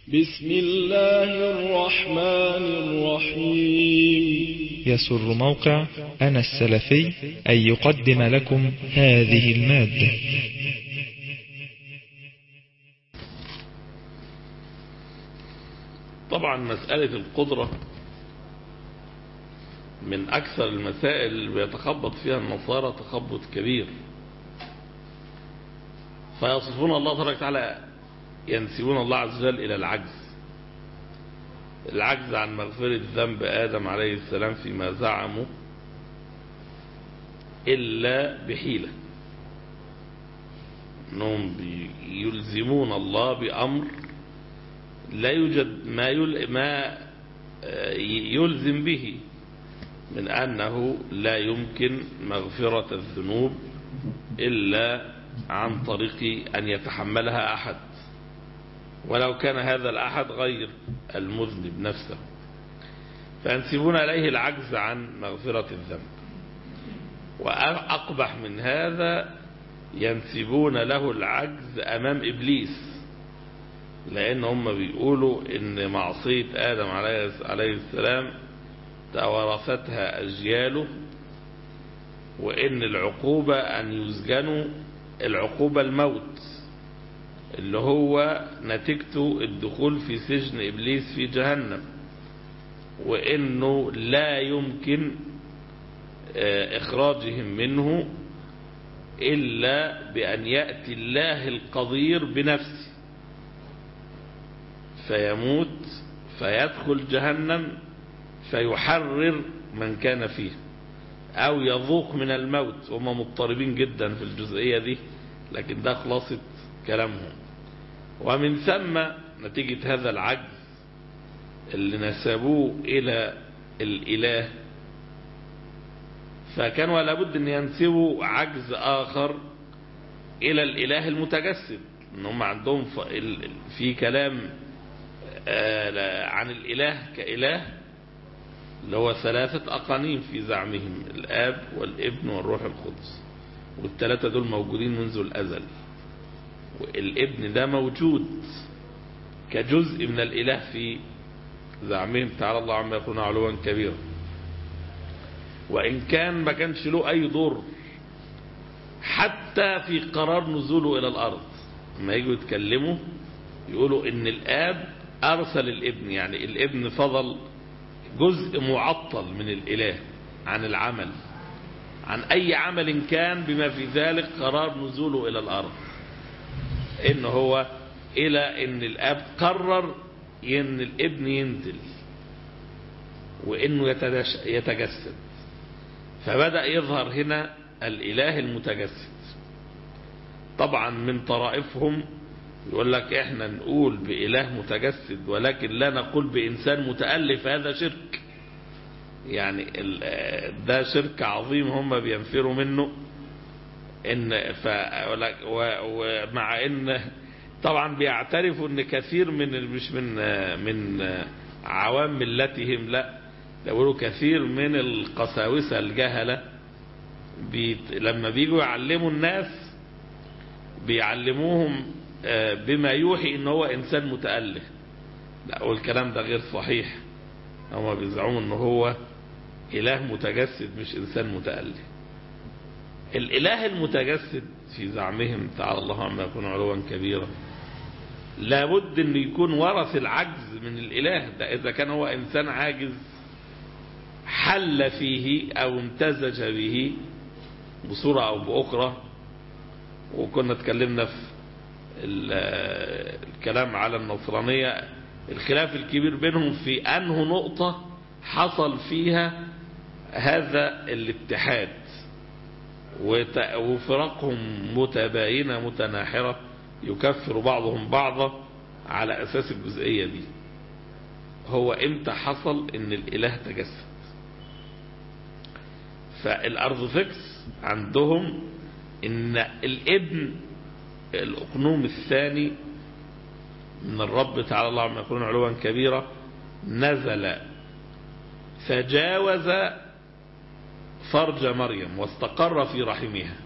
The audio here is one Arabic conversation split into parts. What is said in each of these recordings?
بسم الله الرحمن الرحيم. يسر موقع أنا السلفي أن يقدم لكم هذه المادة. طبعا مسألة القدرة من أكثر المسائل اللي بيتخبط فيها النصارى تخبط كبير، فيصفون الله تبارك وتعالى، ينسبون الله عز وجل إلى العجز عن مغفرة ذنب آدم عليه السلام فيما زعموا إلا بحيلة، أنهم يلزمون الله بأمر لا يوجد ما يلزم به من أنه لا يمكن مغفرة الذنوب إلا عن طريق أن يتحملها أحد، ولو كان هذا الأحد غير المذنب نفسه، فينسبون إليه العجز عن مغفرة الذنب. وأقبح من هذا ينسبون له العجز أمام إبليس، لأن هم بيقولوا إن معصية آدم عليه السلام تورثتها أجياله، وإن العقوبة أن يسجنوا، العقوبة الموت اللي هو نتيجته الدخول في سجن إبليس في جهنم، وإنه لا يمكن إخراجهم منه إلا بأن يأتي الله القدير بنفسه فيموت فيدخل جهنم فيحرر من كان فيه، أو يذوق من الموت. وهم مضطربين جدا في الجزئية دي، لكن ده خلاصة كلامهم. ومن ثم نتيجة هذا العجز اللي نسبوه إلى الإله، فكانوا لابد أن ينسبوا عجز آخر إلى الإله المتجسد، أنهم عندهم في كلام عن الإله كإله اللي هو ثلاثة أقانيم في زعمهم، الآب والابن والروح القدس، والثلاثة دول موجودين منذ الأزل، والابن ده موجود كجزء من الإله في زعمهم، تعالى الله عما يقولون علوا كبيرا، وإن كان ما كانش له أي دور حتى في قرار نزوله إلى الأرض. لما يجوا يتكلموا يقولوا إن الآب أرسل الابن، يعني الابن فضل جزء معطل من الإله عن العمل، عن أي عمل كان، بما في ذلك قرار نزوله إلى الأرض، إن هو إلى إن الآب قرر إن الابن ينزل وإنه يتجسد، فبدأ يظهر هنا الإله المتجسد. طبعا من طرائفهم يقول لك إحنا نقول بإله متجسد ولكن لا نقول بإنسان متألف، هذا شرك، يعني ده شرك عظيم هم بينفروا منه. ومع ان طبعا بيعترفوا ان كثير مش من عوام ملتهم، لا، يقولوا كثير من القساوسة الجهلة لما بيجوا يعلموا الناس بيعلموهم بما يوحي ان هو انسان متأله. لا، والكلام ده غير صحيح، هم بيزعموا ان هو اله متجسد مش انسان متأله. الإله المتجسد في زعمهم تعالى الله عما يكون علوا كبيرا لابد أن يكون ورث العجز من الإله ده. إذا كان هو إنسان عاجز حل فيه أو امتزج به بصورة أو بأخرى، وكنا اتكلمنا في الكلام على النصرانية الخلاف الكبير بينهم في أنه نقطة حصل فيها هذا الاتحاد، وفرقهم متباينة متناحرة يكفر بعضهم بعضا على أساس الجزئية دي. هو امتى حصل ان الإله تجسد؟ فالأرثوذكس عندهم ان الابن الأقنوم الثاني من الرب تعالى الله عما يقولون علوا كبيرا نزل فجاوز فرج مريم واستقر في رحمها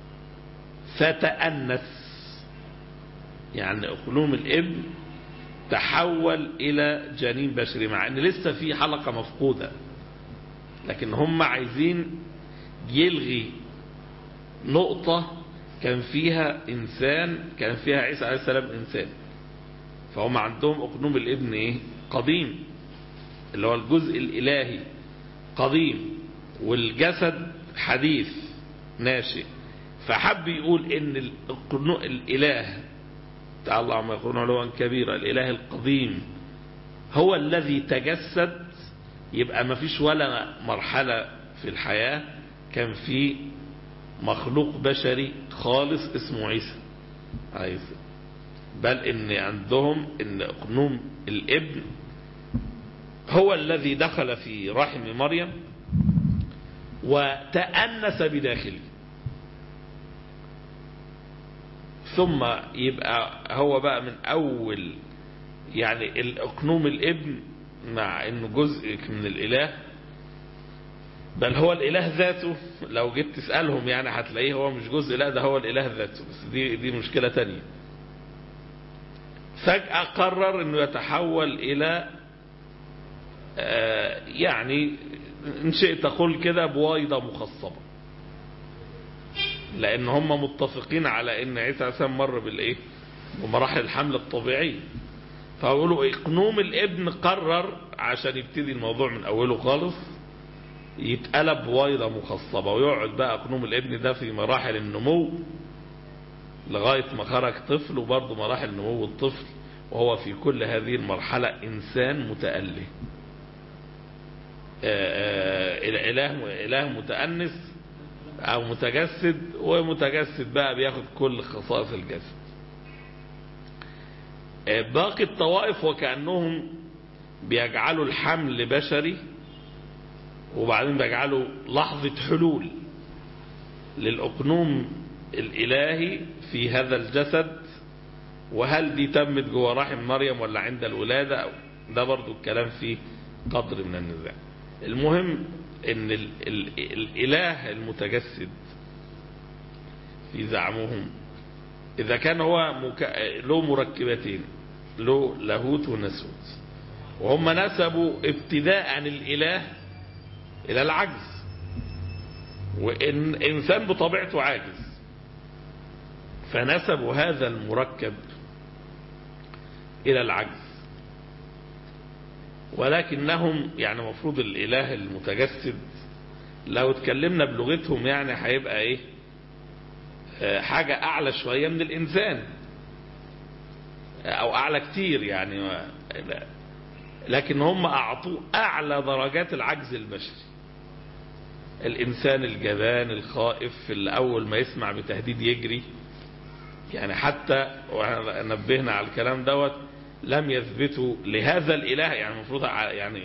فتأنس، يعني أقنوم الابن تحول إلى جنين بشري، مع أن لسه في حلقة مفقودة، لكن هم عايزين يلغي نقطة كان فيها إنسان، كان فيها عيسى عليه السلام إنسان. فهم عندهم أقنوم الابن إيه؟ قديم، اللي هو الجزء الإلهي قديم، والجسد حديث ناشئ. فحب يقول إن الإله تعالى الله عما يقولون علوا كبيرا، الإله القديم هو الذي تجسد. يبقى ما فيش ولا مرحلة في الحياة كان في مخلوق بشري خالص اسمه عيسى، بل ان عندهم ان اقنوم الابن هو الذي دخل في رحم مريم وتأنس بداخله، ثم يبقى هو بقى من اول يعني الاقنوم الابن، مع انه جزء من الاله، بل هو الاله ذاته. لو جيت تسألهم يعني هتلاقيه هو مش جزء، لا ده هو الاله ذاته، بس دي مشكلة تانية. فجأة قرر انه يتحول الى يعني ان شئت تقول كده بويضة مخصبة، لان هم متفقين على ان عيسى عليه السلام مر بالايه؟ بمراحل الحمل الطبيعي. فقولوا اقنوم الابن قرر عشان يبتدي الموضوع من اوله خالص يتقلب بويضة مخصبة، ويقعد بقى اقنوم الابن ده في مراحل النمو لغاية ما خرج طفل، وبرضه مراحل نمو الطفل وهو في كل هذه المرحلة إنسان متأله، إله متأنس أو متجسد، ومتجسد بقى بياخد كل خصائص الجسد. باقي الطوائف وكأنهم بيجعلوا الحمل بشري، وبعدين بيجعلوا لحظة حلول للأقنوم الإلهي في هذا الجسد، وهل دي تمت جوه رحم مريم ولا عند الولادة؟ ده برضو الكلام فيه قدر من النزاع. المهم ان الإله المتجسد في زعمهم إذا كان هو له مركبتين، له لاهوت وناسوت، وهم نسبوا ابتداء الإله إلى العجز، وإن إنسان بطبيعته عاجز، فنسبوا هذا المركب إلى العجز. ولكنهم يعني مفروض الإله المتجسد لو اتكلمنا بلغتهم يعني هيبقى إيه؟ حاجة أعلى شوية من الإنسان، أو أعلى كتير يعني، لكن هم أعطوا أعلى درجات العجز البشري. الإنسان الجبان الخائف اللي أول ما يسمع بتهديد يجري، يعني حتى ونبهنا على الكلام دوت لم يثبتوا لهذا الإله، يعني المفروض يعني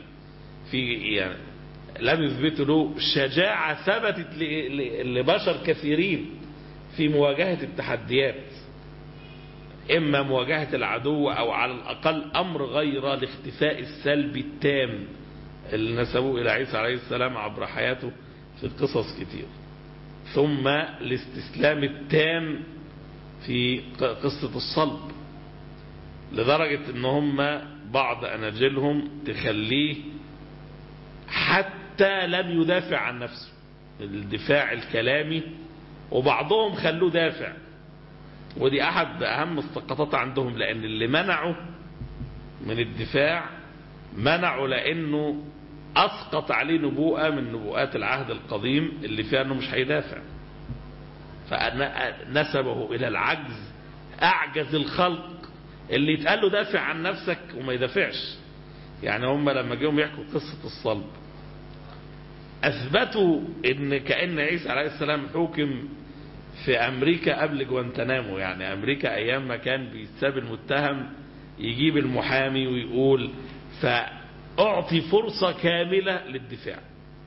لم يثبتوا له شجاعة ثبتت لبشر كثيرين في مواجهة التحديات، إما مواجهة العدو أو على الأقل أمر غير الاختفاء السلبي التام اللي نسبوه إلى عيسى عليه السلام عبر حياته في قصص كتير، ثم الاستسلام التام في قصة الصلب، لدرجة ان هم بعض اناجيلهم تخليه حتى لم يدافع عن نفسه، الدفاع الكلامي، وبعضهم خلوه دافع. ودي احد اهم السقطات عندهم، لان اللي منعوا من الدفاع منعوا لانه اسقط عليه نبوءة من نبوءات العهد القديم اللي فيها انه مش هيدافع، فنسبه الى العجز، اعجز الخلق اللي يتقال له دافع عن نفسك وما يدافعش. يعني هم لما جيهم يحكوا قصة الصلب اثبتوا ان كأن عيسى عليه السلام حكم في امريكا قبل جوانتنامو، يعني امريكا ايام ما كان بيتساب المتهم يجيب المحامي ويقول فاعطي فرصة كاملة للدفاع،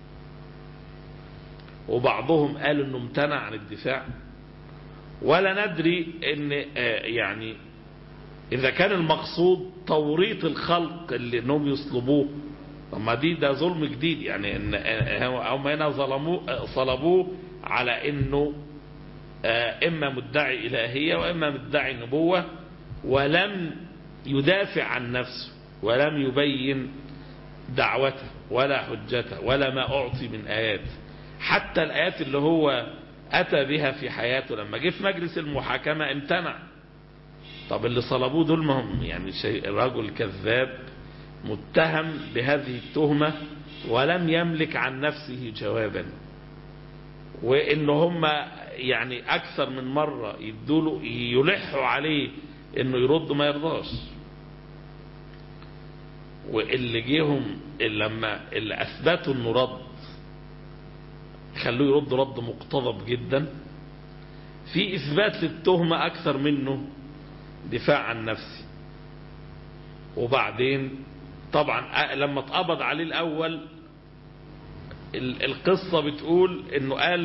وبعضهم قالوا انه امتنع عن الدفاع. ولا ندري ان يعني اذا كان المقصود توريط الخلق اللي انهم يصلبوه، طب ما ده ظلم جديد، يعني ان هم هنا صلبوه على انه اما مدعي الهية واما مدعي نبوة، ولم يدافع عن نفسه ولم يبين دعوته ولا حجته ولا ما أعطي من آيات، حتى الآيات اللي هو أتى بها في حياته لما جه في مجلس المحاكمة امتنع. طب اللي صلبوه دول ما هم يعني رجل كذاب متهم بهذه التهمة ولم يملك عن نفسه جوابا، وإن هم يعني أكثر من مرة يدوله يلحوا عليه إنه يرد ما يرضاش. واللي جيهم لما اللي أثبتوا إنه رد خلوه يرد رد مقتضب جدا في إثبات للتهمة أكثر منه دفاع عن نفسه. وبعدين طبعا لما اتقبض عليه الأول القصة بتقول إنه قال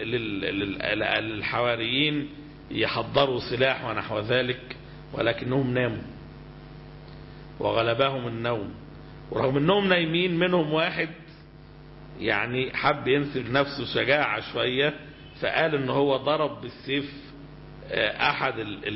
للحواريين يحضروا سلاح ونحو ذلك، ولكنهم ناموا وغلبهم النوم، ورغم انهم نايمين منهم واحد يعني حب ينسب نفسه شجاعة شوية، فقال ان هو ضرب بالسيف احد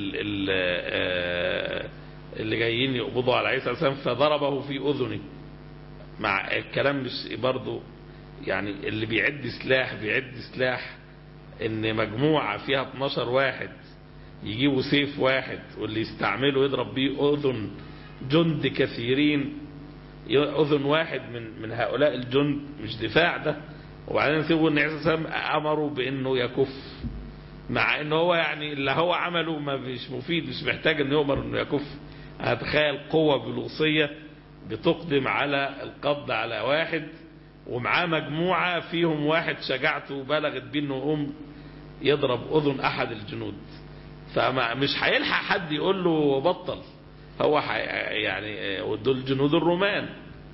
اللي جايين يقبضوا على عيسى عليه السلام فضربه في اذنه. مع الكلام مش برضو يعني اللي بيعد سلاح ان مجموعة فيها 12 واحد يجيبوا سيف واحد واللي يستعمله يضرب بيه اذن جند كثيرين، اذن واحد من هؤلاء الجند مش دفاع ده. وبعدين سيبوا ان عيسى السلام امروا بانه يكف، مع انه هو يعني اللي هو عمله ما مش مفيد، مش محتاج انه يؤمر انه يكف. هتخيل قوة بلوصية بتقدم على القبض على واحد ومعاه مجموعة فيهم واحد شجاعته بلغت بيه انه يقوم يضرب اذن احد الجنود، فمش هيلحق حد يقول له بطل، هو يعني دول جنود الرومان.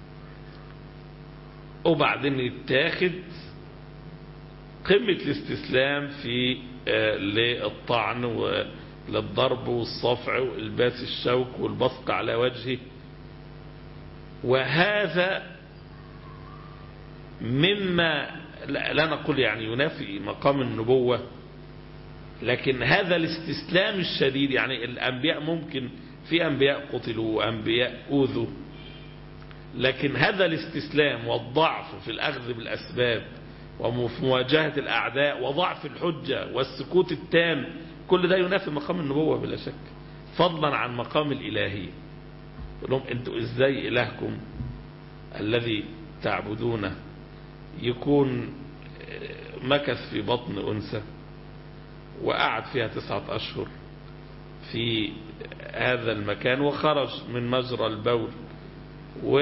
وبعدين يتاخد قمة الاستسلام في للطعن وللضرب والصفع والباس الشوك والبصق على وجهه. وهذا مما لا نقول يعني ينافي مقام النبوة، لكن هذا الاستسلام الشديد. يعني الأنبياء ممكن في أنبياء قتلوا وأنبياء أوذوا، لكن هذا الاستسلام والضعف في الأخذ بالأسباب وفي مواجهة الأعداء وضعف الحجة والسكوت التام، كل ده ينافي مقام النبوة بلا شك، فضلا عن مقام الإلهية. يقول لهم انتوا ازاي إلهكم الذي تعبدونه يكون مكث في بطن أنثى وقعد فيها 9 أشهر في هذا المكان وخرج من مجرى البول، و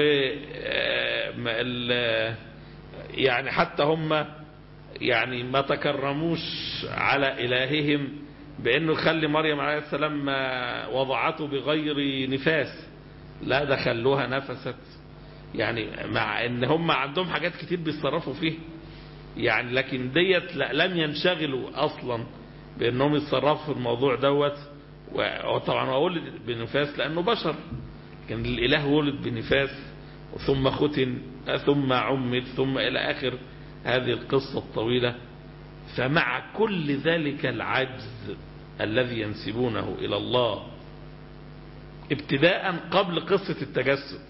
يعني حتى هم يعني ما تكرموش على إلههم بأنه يخلي مريم عليه السلام وضعته بغير نفاس، لا ده خلوها نفست. يعني مع ان هم عندهم حاجات كتير بيتصرفوا فيه يعني، لكن ديت لم ينشغلوا اصلا بانهم يتصرفوا في الموضوع دوت. وطبعا هو ولد بنفاس لانه بشر، لكن الاله ولد بنفاس ثم ختن ثم عمد ثم الى اخر هذه القصة الطويلة. فمع كل ذلك العجز الذي ينسبونه الى الله ابتداء قبل قصة التجسد،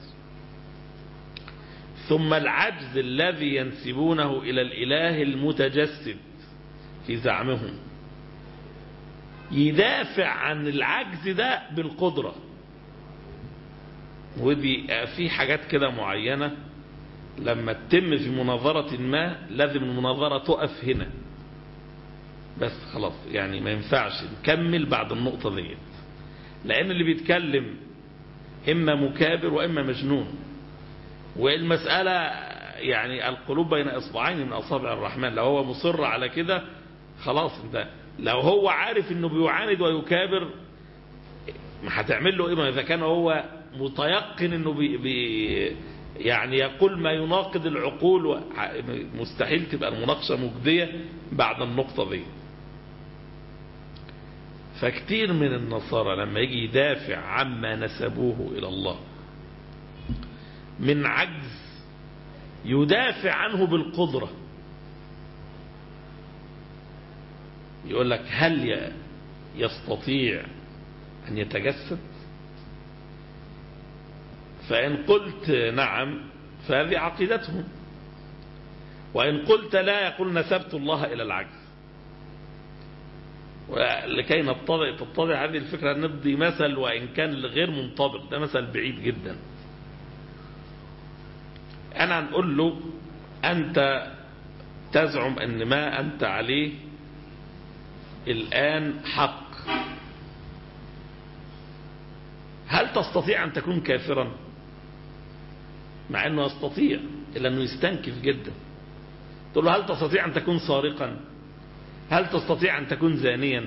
ثم العجز الذي ينسبونه إلى الإله المتجسد في زعمهم، يدافع عن العجز ده بالقدرة. ودي في حاجات كده معينة لما تتم في مناظرة ما لازم المناظرة تقف هنا بس خلاص، يعني ما ينفعش نكمل بعد النقطة دي، لأن اللي بيتكلم إما مكابر وإما مجنون. والمسألة يعني القلوب بين إصبعين من أصابع الرحمن، لو هو مصر على كده خلاص، انت لو هو عارف انه بيعاند ويكابر ما هتعمل له ايه؟ اذا كان هو متيقن انه يعني يقول ما يناقض العقول، مستحيل تبقى المناقشة مجدية بعد النقطة دي. فكتير من النصارى لما يجي يدافع عما نسبوه إلى الله من عجز يدافع عنه بالقدرة. يقول لك هل يستطيع أن يتجسد؟ فإن قلت نعم فهذه عقيدتهم، وإن قلت لا يقول نسبت الله إلى العجز. ولكي تتضح هذه الفكرة نبدي مثل وإن كان غير منطبق، ده مثل بعيد جدا. أنا نقول له أنت تزعم أن ما أنت عليه الآن حق، هل تستطيع أن تكون كافرا؟ مع أنه يستطيع إلا أنه يستنكف جدا. تقول له هل تستطيع أن تكون سارقا؟ هل تستطيع أن تكون زانيا؟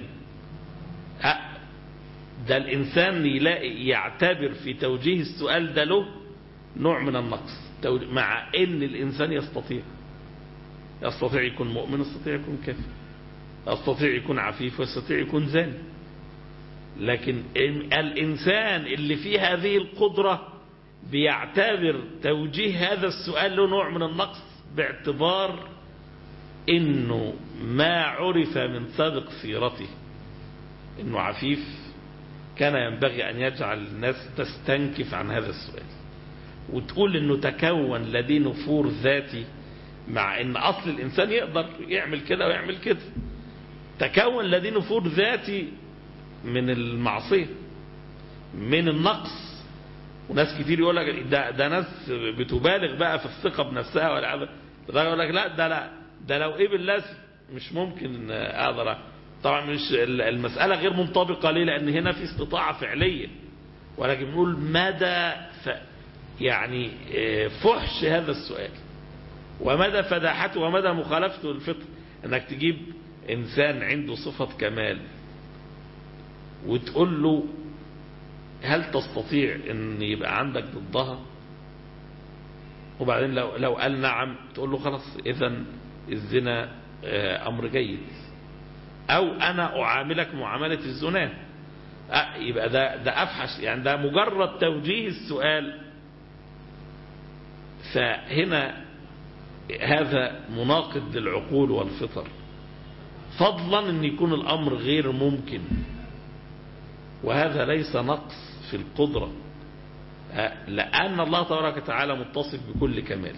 ده الإنسان يعتبر في توجيه السؤال ده له نوع من النقص، مع أن الإنسان يستطيع يكون مؤمن، يستطيع يكون كافر، يستطيع يكون عفيف، ويستطيع يكون زاني. لكن الإنسان اللي فيه هذه القدرة بيعتبر توجيه هذا السؤال له نوع من النقص، باعتبار انه ما عرف من سابق سيرته انه عفيف، كان ينبغي ان يجعل الناس تستنكف عن هذا السؤال، وتقول انه تكون لديه نفور ذاتي، مع ان اصل الانسان يقدر يعمل كده ويعمل كده. تكون لديه نفور ذاتي من المعصية، من النقص. وناس كتير يقول لك ده ناس بتبالغ بقى في الثقة بنفسها ولا ده يقول لك لا ده لو قبل لازم مش ممكن اقدر. طبعا مش المسألة غير منطبقة ليه؟ لان هنا في استطاعة فعلية، ولكن بنقول مدى يعني فحش هذا السؤال، ومدى فداحته، ومدى مخالفته للفطر. انك تجيب انسان عنده صفة كمال وتقول له هل تستطيع ان يبقى عندك ضدها؟ وبعدين لو قال نعم تقول له خلاص اذا الزنا امر جيد، او انا اعاملك معاملة الزنا. يبقى ده افحش، يعني ده مجرد توجيه السؤال. فهنا هذا مناقض للعقول والفطر، فضلا ان يكون الامر غير ممكن. وهذا ليس نقص في القدرة، لأن الله تبارك وتعالى متصف بكل كمال،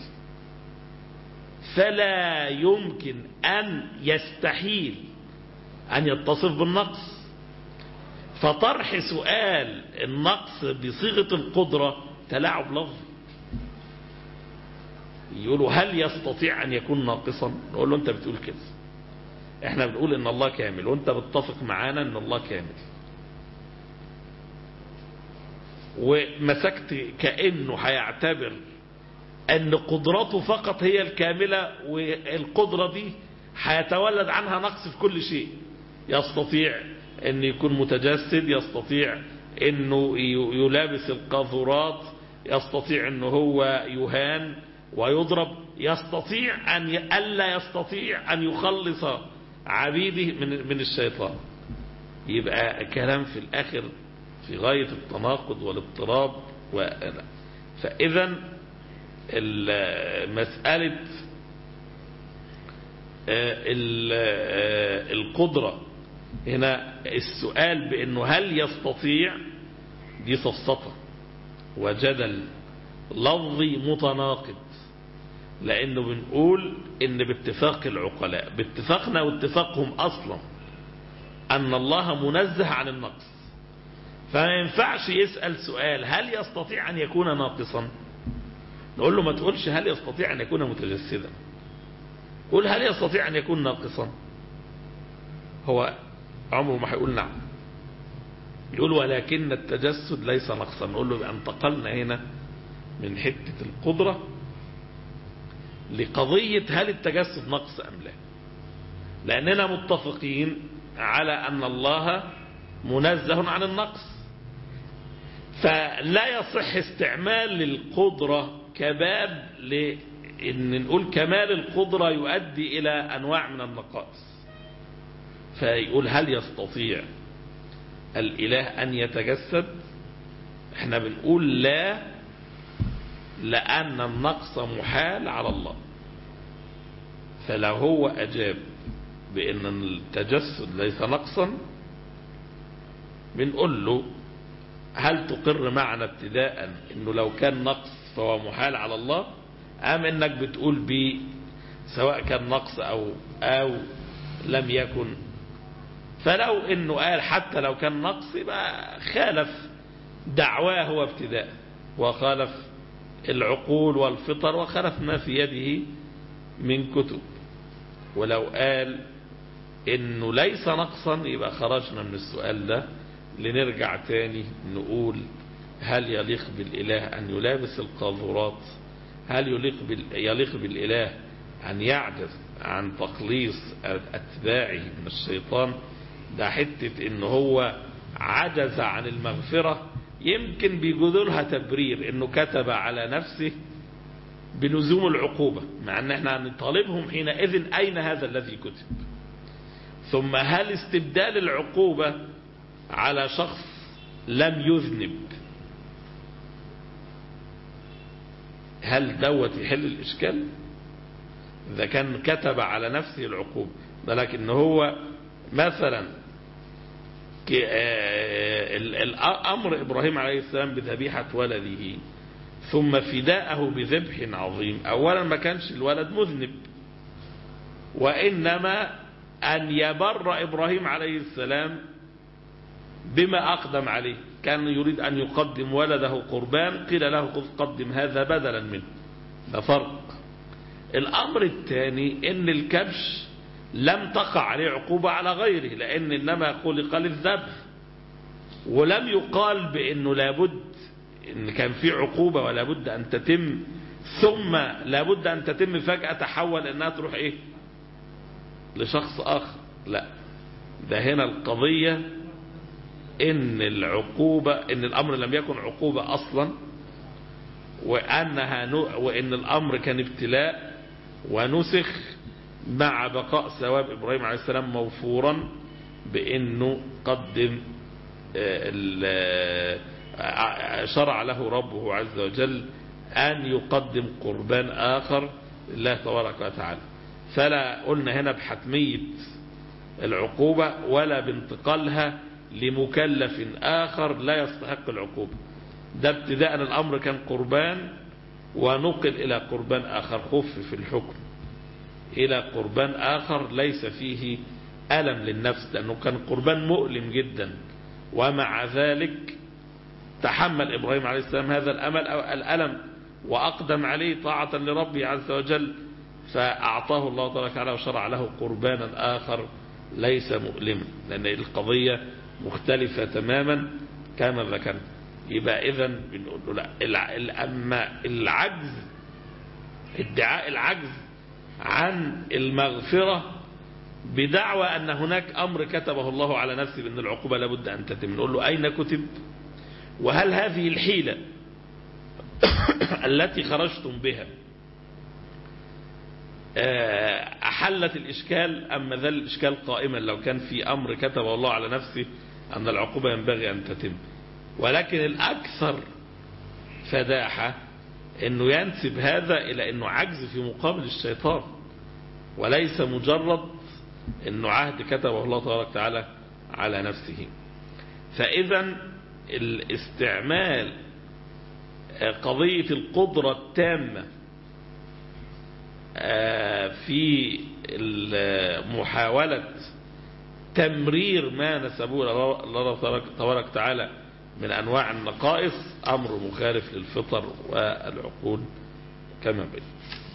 فلا يمكن أن يستحيل أن يتصف بالنقص. فطرح سؤال النقص بصيغة القدرة تلاعب لفظي. يقولوا هل يستطيع أن يكون ناقصا؟ نقول له أنت بتقول كده، احنا بنقول إن الله كامل، وأنت بتتفق معانا إن الله كامل، ومسكت كأنه هيعتبر أن قدرته فقط هي الكاملة، والقدرة دي هيتولد عنها نقص في كل شيء. يستطيع أن يكون متجسد، يستطيع أنه يلابس القاذورات، يستطيع أنه هو يهان ويضرب، يستطيع ألا يستطيع أن يخلص عبيده من الشيطان. يبقى كلام في الآخر في غاية التناقض والاضطراب. فإذا مسألة القدرة هنا، السؤال بأنه هل يستطيع، دي سفسطة وجدل لفظي متناقض، لأنه بنقول إن باتفاق العقلاء، باتفاقنا واتفاقهم أصلا، أن الله منزه عن النقص. فما ينفعش يسأل سؤال هل يستطيع أن يكون ناقصا. نقول له ما تقولش هل يستطيع أن يكون متجسدا، قول هل يستطيع أن يكون ناقصا. هو عمره ما هيقول نعم، يقول ولكن التجسد ليس نقصا. نقول له انتقلنا هنا من حتة القدرة لقضية هل التجسد نقص أم لا، لأننا متفقين على أن الله منزه عن النقص. فلا يصح استعمال القدرة كباب لأن نقول كمال القدرة يؤدي إلى أنواع من النقائص. فيقول هل يستطيع الإله أن يتجسد؟ احنا بنقول لا، لأن النقص محال على الله. فلو هو أجاب بأن التجسد ليس نقصا، بنقول له هل تقر معنا ابتداء انه لو كان نقص فهو محال على الله، ام انك بتقول بي سواء كان نقص او لم يكن؟ فلو انه قال حتى لو كان نقص يبقى خالف دعواه هو ابتداء، وخالف العقول والفطر، وخالف ما في يده من كتب. ولو قال انه ليس نقصا يبقى خرجنا من السؤال ده، لنرجع تاني نقول هل يليق بالإله أن يلابس القاذورات؟ هل يليق بالإله أن يعجز عن تخليص أتباعه من الشيطان؟ ده حتة إن هو عجز عن المغفرة يمكن بيجدولها تبرير إنه كتب على نفسه بلزوم العقوبة، مع أن احنا نطالبهم حينئذ أين هذا الذي كتب؟ ثم هل استبدال العقوبة على شخص لم يذنب هل دوت يحل الإشكال؟ إذا كان كتب على نفسه العقوبة، لكن هو مثلا الأمر إبراهيم عليه السلام بذبيحة ولده ثم فداءه بذبح عظيم، أولا ما كانش الولد مذنب، وإنما أن يبر إبراهيم عليه السلام بما أقدم عليه. كان يريد أن يقدم ولده قربان، قيل له قدم هذا بدلا منه، ده فرق. الأمر الثاني إن الكبش لم تقع عليه عقوبة على غيره، لأن إنما خلق للذبح، ولم يقال بأنه لابد إن كان في عقوبة ولا بد أن تتم ثم لابد أن تتم فجأة تحول إنها تروح إيه لشخص آخر. لا، ده هنا القضية إن العقوبة، إن الأمر لم يكن عقوبة أصلا، وإن الأمر كان ابتلاء ونسخ مع بقاء ثواب إبراهيم عليه السلام موفورا بأنه قدم شرع له ربه عز وجل أن يقدم قربان آخر لله تبارك وتعالى. فلا قلنا هنا بحتمية العقوبة ولا بانتقالها لمكلف آخر لا يستحق العقوبة. ده ابتداء الأمر كان قربان ونقل إلى قربان آخر، خفف الحكم إلى قربان آخر ليس فيه ألم للنفس، لأنه كان قربان مؤلم جدا، ومع ذلك تحمل إبراهيم عليه السلام هذا الألم وأقدم عليه طاعة لربه عز وجل، فأعطاه الله تبارك وتعالى وشرع له قربانا آخر ليس مؤلما، لأن القضية مختلفة تماما كما ذكرنا. يبقى إذن بنقول لا، أما العجز، ادعاء العجز عن المغفرة بدعوى أن هناك أمر كتبه الله على نفسه بأن العقوبة لابد أن تتم، نقول له أين كتب؟ وهل هذه الحيلة التي خرجتم بها أحلت الإشكال أم ذا الإشكال قائما لو كان في أمر كتبه الله على نفسه أن العقوبة ينبغي أن تتم؟ ولكن الأكثر فداحة أنه ينسب هذا إلى أنه عجز في مقابل الشيطان، وليس مجرد أنه عهد كتبه الله تبارك وتعالى على نفسه. فإذا الاستعمال قضية القدرة التامة في محاولة تمرير ما نسبوه الله تبارك وتعالى من أنواع النقائص أمر مخالف للفطر والعقول كما بين.